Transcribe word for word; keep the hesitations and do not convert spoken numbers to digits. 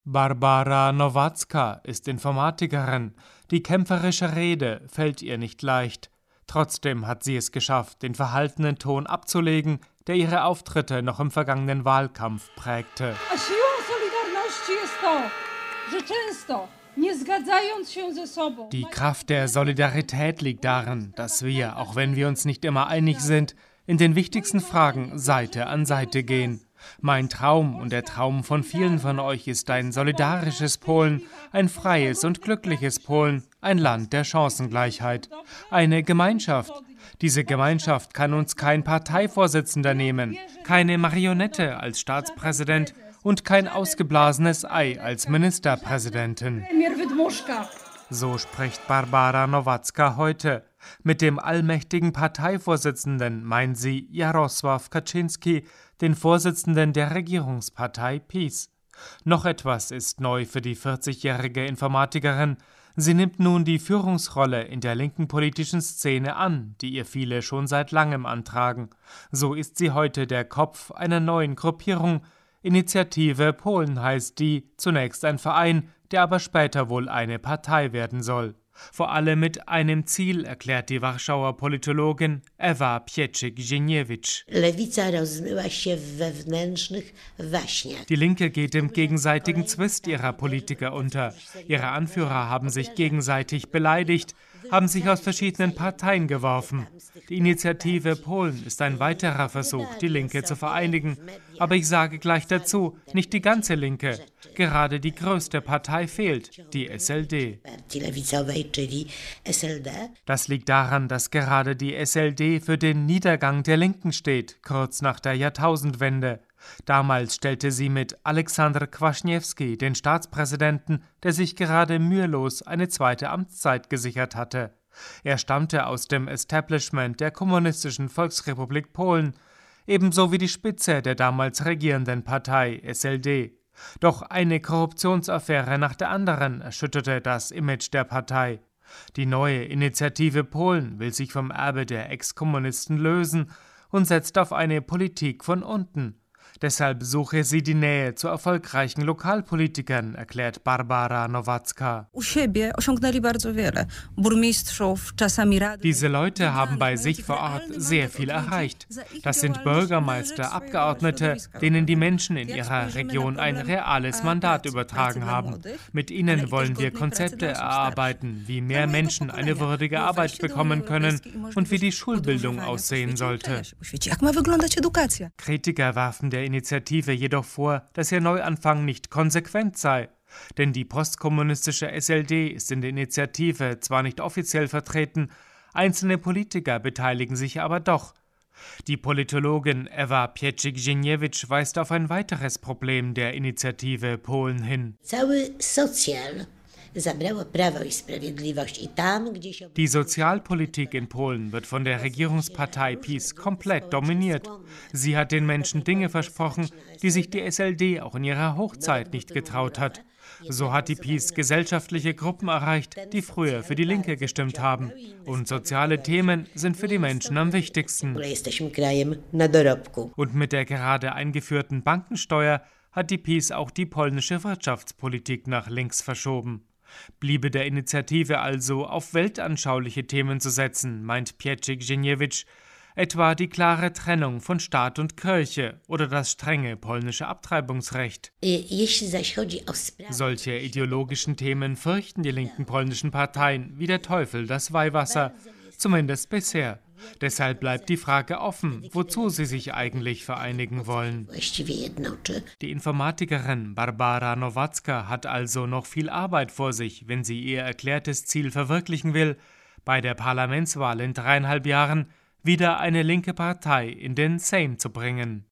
Barbara Nowacka ist Informatikerin. Die kämpferische Rede fällt ihr nicht leicht. Trotzdem hat sie es geschafft, den verhaltenen Ton abzulegen, der ihre Auftritte noch im vergangenen Wahlkampf prägte. A siłą Solidarności jest to, że często, nie zgadzając się ze sobą... Die Kraft der Solidarität liegt darin, dass wir, auch wenn wir uns nicht immer einig sind, in den wichtigsten Fragen Seite an Seite gehen. Mein Traum und der Traum von vielen von euch ist ein solidarisches Polen, ein freies und glückliches Polen, ein Land der Chancengleichheit, eine Gemeinschaft. Diese Gemeinschaft kann uns kein Parteivorsitzender nehmen, keine Marionette als Staatspräsident und kein ausgeblasenes Ei als Ministerpräsidentin. So spricht Barbara Nowacka heute. Mit dem allmächtigen Parteivorsitzenden meint sie Jarosław Kaczyński, den Vorsitzenden der Regierungspartei PiS. Noch etwas ist neu für die vierzigjährige Informatikerin. Sie nimmt nun die Führungsrolle in der linken politischen Szene an, die ihr viele schon seit langem antragen. So ist sie heute der Kopf einer neuen Gruppierung. Initiative Polen heißt die, zunächst ein Verein, der aber später wohl eine Partei werden soll. Vor allem mit einem Ziel, erklärt die Warschauer Politologin Ewa Pieczyk-Zieniewicz. Die Linke geht im gegenseitigen Zwist ihrer Politiker unter. Ihre Anführer haben sich gegenseitig beleidigt, haben sich aus verschiedenen Parteien geworfen. Die Initiative Polen ist ein weiterer Versuch, die Linke zu vereinigen. Aber ich sage gleich dazu, nicht die ganze Linke. Gerade die größte Partei fehlt, die S L D. Das liegt daran, dass gerade die S L D für den Niedergang der Linken steht, kurz nach der Jahrtausendwende. Damals stellte sie mit Aleksander Kwaśniewski den Staatspräsidenten, der sich gerade mühelos eine zweite Amtszeit gesichert hatte. Er stammte aus dem Establishment der Kommunistischen Volksrepublik Polen, ebenso wie die Spitze der damals regierenden Partei S L D. Doch eine Korruptionsaffäre nach der anderen erschütterte das Image der Partei. Die neue Initiative Polen will sich vom Erbe der Ex-Kommunisten lösen und setzt auf eine Politik von unten. Deshalb suche sie die Nähe zu erfolgreichen Lokalpolitikern, erklärt Barbara Nowacka. Diese Leute haben bei sich vor Ort sehr viel erreicht. Das sind Bürgermeister, Abgeordnete, denen die Menschen in ihrer Region ein reales Mandat übertragen haben. Mit ihnen wollen wir Konzepte erarbeiten, wie mehr Menschen eine würdige Arbeit bekommen können und wie die Schulbildung aussehen sollte. Kritiker werfen der Initiative jedoch vor, dass ihr Neuanfang nicht konsequent sei. Denn die postkommunistische S L D ist in der Initiative zwar nicht offiziell vertreten, einzelne Politiker beteiligen sich aber doch. Die Politologin Ewa Pieczyk-Zieniewicz weist auf ein weiteres Problem der Initiative Polen hin. Die Sozialpolitik in Polen wird von der Regierungspartei PiS komplett dominiert. Sie hat den Menschen Dinge versprochen, die sich die S L D auch in ihrer Hochzeit nicht getraut hat. So hat die PiS gesellschaftliche Gruppen erreicht, die früher für die Linke gestimmt haben. Und soziale Themen sind für die Menschen am wichtigsten. Und mit der gerade eingeführten Bankensteuer hat die PiS auch die polnische Wirtschaftspolitik nach links verschoben. Bliebe der Initiative also auf weltanschauliche Themen zu setzen, meint Pieczyk-Zieniewicz, etwa die klare Trennung von Staat und Kirche oder das strenge polnische Abtreibungsrecht. Solche ideologischen Themen fürchten die linken polnischen Parteien wie der Teufel das Weihwasser, zumindest bisher. Deshalb bleibt die Frage offen, wozu sie sich eigentlich vereinigen wollen. Die Informatikerin Barbara Nowacka hat also noch viel Arbeit vor sich, wenn sie ihr erklärtes Ziel verwirklichen will, bei der Parlamentswahl in dreieinhalb Jahren wieder eine linke Partei in den Sejm zu bringen.